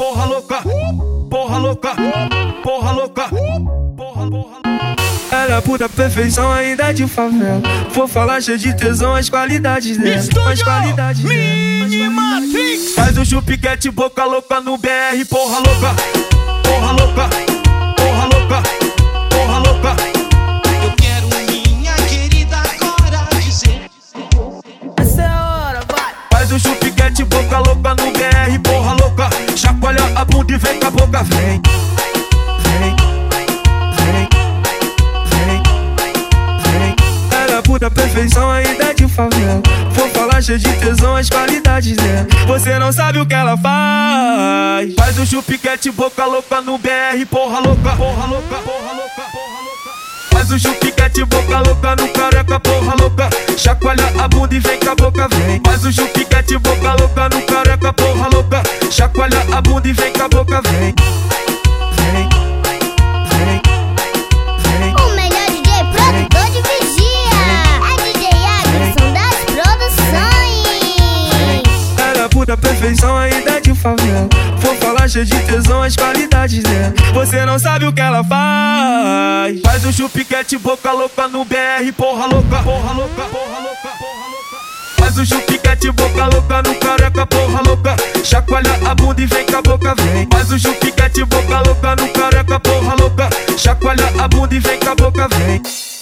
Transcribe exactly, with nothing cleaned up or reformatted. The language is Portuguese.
porra louca, porra louca, porra louca, porra, porra. Ela é puta perfeição, ainda de favela. Vou falar cheio de tesão, as qualidades dela. As qualidades dela. Faz o chupiquete, boca louca no B R, porra louca, porra louca, porra louca, porra louca. Eu quero minha querida agora dizer. Essa é a hora, vai. Faz o chupiquete, boca louca no B R, porra louca. Chacoalha a bunda e vem com a boca, vem. Vem, vem, vem, vem. Ela é puta perfeição, ainda de favela. Vou falar cheio de tesão, as qualidades dela. Você não sabe o que ela faz. Faz o chupiquete, boca louca no B R, porra louca, porra louca, porra louca, porra louca. Faz o chupiquete, boca louca no careca, porra louca. Chacoalha a bunda e vem com a boca, vem. Faz o chupiquete, boca louca no careca, porra louca. Chacoalha a bunda e vem com a boca, vem. Vem, vem, vem. O melhor D J produtor de Vigia é D J Agson das produções. Ela é puta perfeição, ainda de favela. Vou falar cheio de tesão, as qualidades dela. Você não sabe o que ela faz. Faz o chupiquete, boca louca no B R, porra louca, porra louca, porra louca, porra louca. Faz o chupiquete, boca louca no careca, porra louca. Chacoalha a bunda e vem com a boca, vem. Faz o chupiquete, boca louca no careca, porra louca. Chacoalha a bunda e vem com a boca, vem.